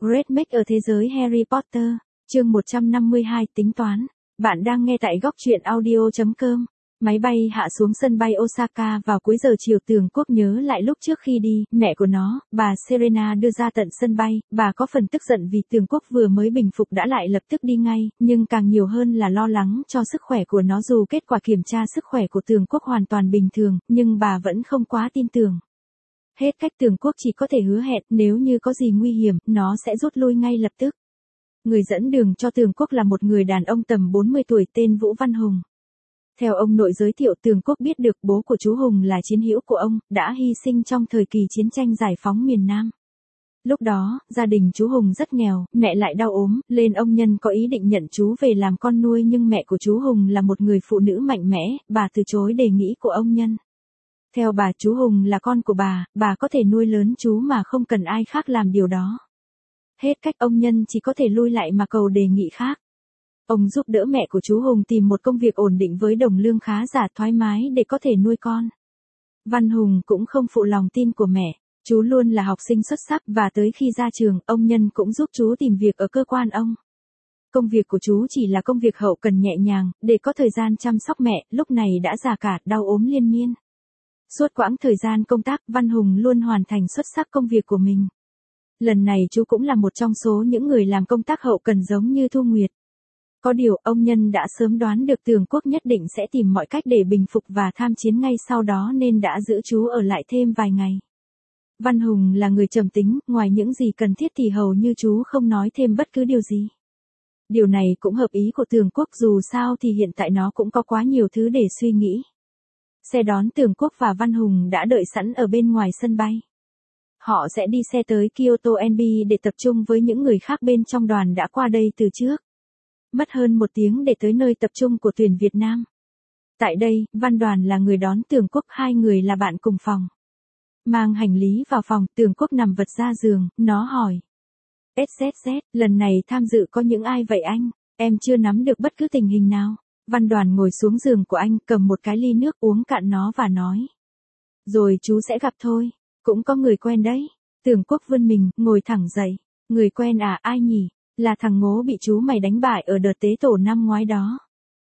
Great Make ở thế giới Harry Potter, chương 152 tính toán. Bạn đang nghe tại góc truyện audio.com. Máy bay hạ xuống sân bay Osaka vào cuối giờ chiều. Tường Quốc nhớ lại lúc trước khi đi, mẹ của nó, bà Serena đưa ra tận sân bay. Bà có phần tức giận vì Tường Quốc vừa mới bình phục đã lại lập tức đi ngay, nhưng càng nhiều hơn là lo lắng cho sức khỏe của nó. Dù kết quả kiểm tra sức khỏe của Tường Quốc hoàn toàn bình thường, nhưng bà vẫn không quá tin tưởng. Hết cách, Tường Quốc chỉ có thể hứa hẹn nếu như có gì nguy hiểm, nó sẽ rút lui ngay lập tức. Người dẫn đường cho Tường Quốc là một người đàn ông tầm 40 tuổi tên Vũ Văn Hùng. Theo ông nội giới thiệu, Tường Quốc biết được bố của chú Hùng là chiến hữu của ông, đã hy sinh trong thời kỳ chiến tranh giải phóng miền Nam. Lúc đó, gia đình chú Hùng rất nghèo, mẹ lại đau ốm, nên ông Nhân có ý định nhận chú về làm con nuôi, nhưng mẹ của chú Hùng là một người phụ nữ mạnh mẽ, bà từ chối đề nghị của ông Nhân. Theo bà, chú Hùng là con của bà có thể nuôi lớn chú mà không cần ai khác làm điều đó. Hết cách, ông Nhân chỉ có thể lui lại mà cầu đề nghị khác. Ông giúp đỡ mẹ của chú Hùng tìm một công việc ổn định với đồng lương khá giả, thoải mái để có thể nuôi con. Văn Hùng cũng không phụ lòng tin của mẹ. Chú luôn là học sinh xuất sắc và tới khi ra trường, ông Nhân cũng giúp chú tìm việc ở cơ quan ông. Công việc của chú chỉ là công việc hậu cần nhẹ nhàng, để có thời gian chăm sóc mẹ, lúc này đã già cả, đau ốm liên miên. Suốt quãng thời gian công tác, Văn Hùng luôn hoàn thành xuất sắc công việc của mình. Lần này chú cũng là một trong số những người làm công tác hậu cần giống như Thu Nguyệt. Có điều, ông Nhân đã sớm đoán được Tường Quốc nhất định sẽ tìm mọi cách để bình phục và tham chiến ngay sau đó, nên đã giữ chú ở lại thêm vài ngày. Văn Hùng là người trầm tính, ngoài những gì cần thiết thì hầu như chú không nói thêm bất cứ điều gì. Điều này cũng hợp ý của Tường Quốc, dù sao thì hiện tại nó cũng có quá nhiều thứ để suy nghĩ. Xe đón Tường Quốc và Văn Hùng đã đợi sẵn ở bên ngoài sân bay. Họ sẽ đi xe tới Kyoto NB để tập trung với những người khác bên trong đoàn đã qua đây từ trước. Mất hơn 1 tiếng để tới nơi tập trung của tuyển Việt Nam. Tại đây, Văn Đoàn là người đón Tường Quốc, hai người là bạn cùng phòng. Mang hành lý vào phòng, Tường Quốc nằm vật ra giường, nó hỏi. SZZ, lần này tham dự có những ai vậy anh? Em chưa nắm được bất cứ tình hình nào. Văn Đoàn ngồi xuống giường của anh, cầm một cái ly nước uống cạn nó và nói. Rồi chú sẽ gặp thôi, cũng có người quen đấy. Tường Quốc vươn mình, ngồi thẳng dậy. Người quen à, ai nhỉ? Là thằng ngố bị chú mày đánh bại ở đợt tế tổ năm ngoái đó.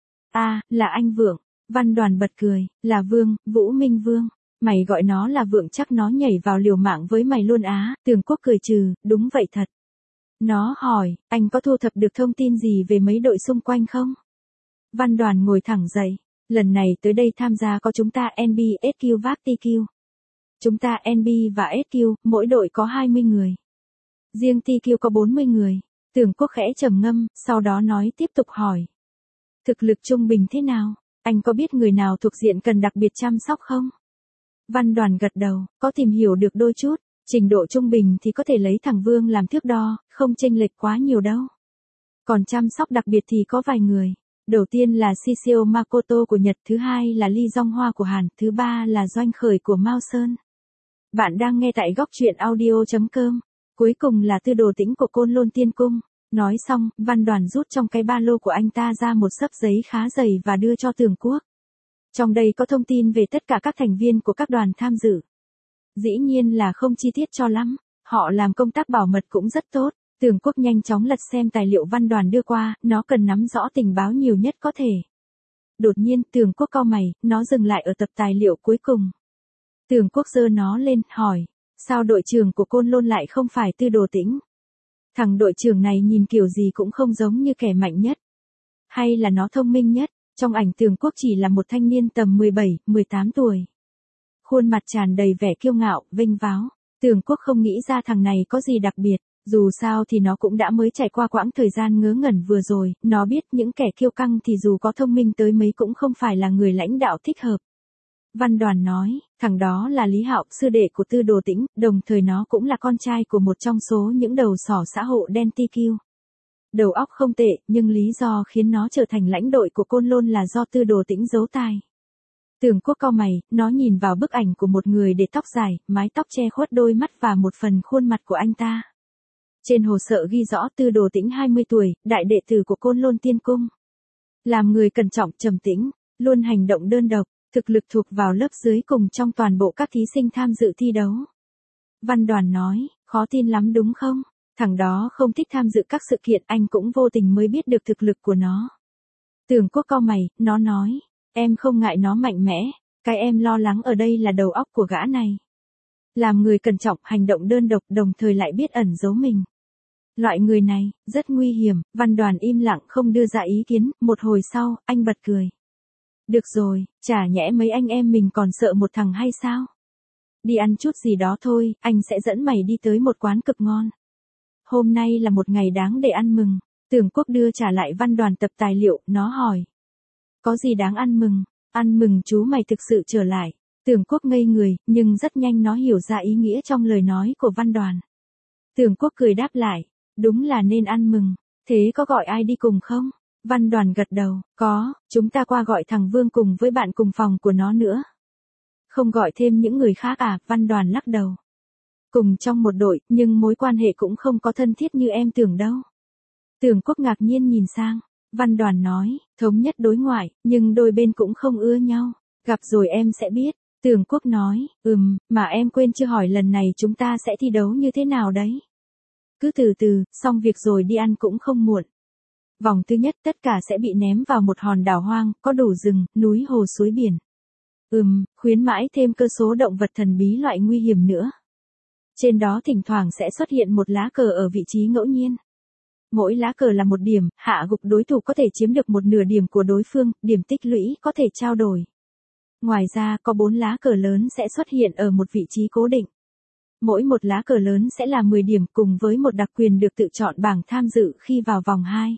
À, là anh Vượng. Văn Đoàn bật cười, là Vương, Vũ Minh Vương. Mày gọi nó là Vượng chắc nó nhảy vào liều mạng với mày luôn á. Tường Quốc cười trừ, đúng vậy thật. Nó hỏi, anh có thu thập được thông tin gì về mấy đội xung quanh không? Văn Đoàn ngồi thẳng dậy. Lần này tới đây tham gia có chúng ta NB, SQ, VAC, TQ. Chúng ta NB và SQ, mỗi đội có 20 người. Riêng TQ có 40 người. Tường Quốc khẽ trầm ngâm, sau đó nói tiếp tục hỏi. Thực lực trung bình thế nào? Anh có biết người nào thuộc diện cần đặc biệt chăm sóc không? Văn Đoàn gật đầu, có tìm hiểu được đôi chút. Trình độ trung bình thì có thể lấy thằng Vương làm thước đo, không chênh lệch quá nhiều đâu. Còn chăm sóc đặc biệt thì có vài người. Đầu tiên là Shishio Makoto của Nhật, thứ hai là Lee Jong-hwa của Hàn, thứ ba là Doanh Khởi của Mao Sơn. Bạn đang nghe tại góc truyện audio.com. Cuối cùng là Tư Đồ Tĩnh của Côn Lôn Tiên Cung. Nói xong, Văn Đoàn rút trong cái ba lô của anh ta ra một xấp giấy khá dày và đưa cho Tường Quốc. Trong đây có thông tin về tất cả các thành viên của các đoàn tham dự. Dĩ nhiên là không chi tiết cho lắm, họ làm công tác bảo mật cũng rất tốt. Tường Quốc nhanh chóng lật xem tài liệu Văn Đoàn đưa qua, nó cần nắm rõ tình báo nhiều nhất có thể. Đột nhiên, Tường Quốc cau mày, nó dừng lại ở tập tài liệu cuối cùng. Tường Quốc giơ nó lên, hỏi, sao đội trưởng của Côn Lôn lại không phải Tư Đồ Tĩnh? Thằng đội trưởng này nhìn kiểu gì cũng không giống như kẻ mạnh nhất. Hay là nó thông minh nhất? Trong ảnh Tường Quốc chỉ là một thanh niên tầm 17, 18 tuổi. Khuôn mặt tràn đầy vẻ kiêu ngạo, vênh váo. Tường Quốc không nghĩ ra thằng này có gì đặc biệt. Dù sao thì nó cũng đã mới trải qua quãng thời gian ngớ ngẩn vừa rồi, nó biết những kẻ kiêu căng thì dù có thông minh tới mấy cũng không phải là người lãnh đạo thích hợp. Văn Đoàn nói, thằng đó là Lý Hạo, sư đệ của Tư Đồ Tĩnh, đồng thời nó cũng là con trai của một trong số những đầu sỏ xã hội đen TQ. Đầu óc không tệ, nhưng lý do khiến nó trở thành lãnh đội của Côn Lôn là do Tư Đồ Tĩnh giấu tài. Tường Quốc cau mày, nó nhìn vào bức ảnh của một người để tóc dài, mái tóc che khuất đôi mắt và một phần khuôn mặt của anh ta. Trên hồ sơ ghi rõ Tư Đồ Tĩnh 20 tuổi, đại đệ tử của Côn Lôn Tiên Cung. Làm người cẩn trọng, trầm tĩnh, luôn hành động đơn độc, thực lực thuộc vào lớp dưới cùng trong toàn bộ các thí sinh tham dự thi đấu. Văn Đoàn nói, khó tin lắm đúng không? Thằng đó không thích tham dự các sự kiện, anh cũng vô tình mới biết được thực lực của nó. Tưởng Quốc cau mày, nó nói, em không ngại nó mạnh mẽ, cái em lo lắng ở đây là đầu óc của gã này. Làm người cẩn trọng, hành động đơn độc, đồng thời lại biết ẩn giấu mình. Loại người này, rất nguy hiểm. Văn Đoàn im lặng không đưa ra ý kiến, một hồi sau, anh bật cười. Được rồi, chả nhẽ mấy anh em mình còn sợ một thằng hay sao? Đi ăn chút gì đó thôi, anh sẽ dẫn mày đi tới một quán cực ngon. Hôm nay là một ngày đáng để ăn mừng. Tưởng Quốc đưa trả lại Văn Đoàn tập tài liệu, nó hỏi. Có gì đáng ăn mừng? Ăn mừng chú mày thực sự trở lại. Tưởng Quốc ngây người, nhưng rất nhanh nó hiểu ra ý nghĩa trong lời nói của Văn Đoàn. Tưởng Quốc cười đáp lại, đúng là nên ăn mừng, thế có gọi ai đi cùng không? Văn Đoàn gật đầu, có, chúng ta qua gọi thằng Vương cùng với bạn cùng phòng của nó nữa. Không gọi thêm những người khác à? Văn Đoàn lắc đầu. Cùng trong một đội, nhưng mối quan hệ cũng không có thân thiết như em tưởng đâu. Tưởng Quốc ngạc nhiên nhìn sang, Văn Đoàn nói, thống nhất đối ngoại, nhưng đôi bên cũng không ưa nhau. Gặp rồi em sẽ biết. Tưởng Quốc nói, mà em quên chưa hỏi lần này chúng ta sẽ thi đấu như thế nào đấy. Cứ từ từ, xong việc rồi đi ăn cũng không muộn. Vòng thứ nhất tất cả sẽ bị ném vào một hòn đảo hoang, có đủ rừng, núi hồ suối biển. Khuyến mãi thêm cơ số động vật thần bí loại nguy hiểm nữa. Trên đó thỉnh thoảng sẽ xuất hiện một lá cờ ở vị trí ngẫu nhiên. Mỗi lá cờ là một điểm, hạ gục đối thủ có thể chiếm được một nửa điểm của đối phương, điểm tích lũy có thể trao đổi. Ngoài ra, có 4 lá cờ lớn sẽ xuất hiện ở một vị trí cố định. Mỗi một lá cờ lớn sẽ là 10 điểm cùng với một đặc quyền được tự chọn bảng tham dự khi vào vòng 2.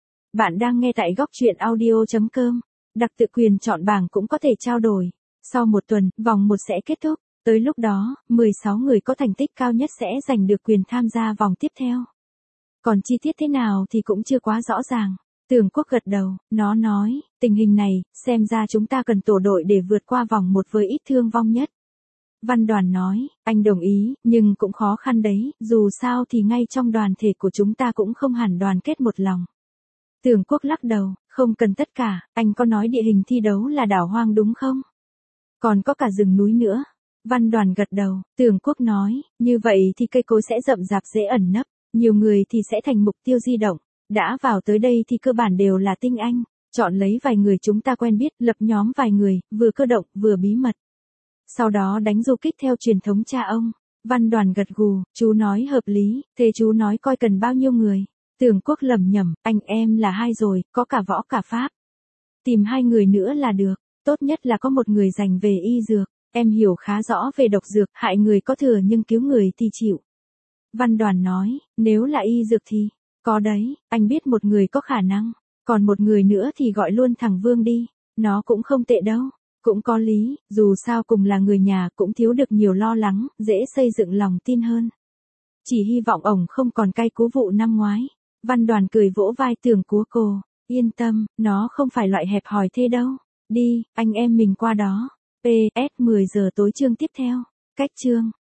Bạn đang nghe tại góc truyện audio.com. Đặc tự quyền chọn bảng cũng có thể trao đổi. Sau một tuần, vòng 1 sẽ kết thúc. Tới lúc đó, 16 người có thành tích cao nhất sẽ giành được quyền tham gia vòng tiếp theo. Còn chi tiết thế nào thì cũng chưa quá rõ ràng. Tưởng Quốc gật đầu, nó nói, tình hình này, xem ra chúng ta cần tổ đội để vượt qua vòng 1 với ít thương vong nhất. Văn Đoàn nói, anh đồng ý, nhưng cũng khó khăn đấy, dù sao thì ngay trong đoàn thể của chúng ta cũng không hẳn đoàn kết một lòng. Tưởng Quốc lắc đầu, không cần tất cả, anh có nói địa hình thi đấu là đảo hoang đúng không? Còn có cả rừng núi nữa. Văn Đoàn gật đầu, Tưởng Quốc nói, như vậy thì cây cối sẽ rậm rạp dễ ẩn nấp, nhiều người thì sẽ thành mục tiêu di động. Đã vào tới đây thì cơ bản đều là tinh anh, chọn lấy vài người chúng ta quen biết, lập nhóm vài người, vừa cơ động, vừa bí mật. Sau đó đánh du kích theo truyền thống cha ông. Văn Đoàn gật gù, chú nói hợp lý, thế chú nói coi cần bao nhiêu người. Tưởng Quốc lẩm nhẩm, anh em là 2 rồi, có cả võ cả pháp. Tìm 2 người nữa là được, tốt nhất là có một người dành về y dược. Em hiểu khá rõ về độc dược, hại người có thừa nhưng cứu người thì chịu. Văn Đoàn nói, nếu là y dược thì, có đấy, anh biết một người có khả năng, còn một người nữa thì gọi luôn thằng Vương đi, nó cũng không tệ đâu, cũng có lý, dù sao cùng là người nhà cũng thiếu được nhiều lo lắng, dễ xây dựng lòng tin hơn. Chỉ hy vọng ổng không còn cay cú vụ năm ngoái. Văn Đoàn cười vỗ vai Tưởng Quốc cô, yên tâm, nó không phải loại hẹp hòi thế đâu, đi, anh em mình qua đó. PS 10 giờ tối chương tiếp theo, cách chương.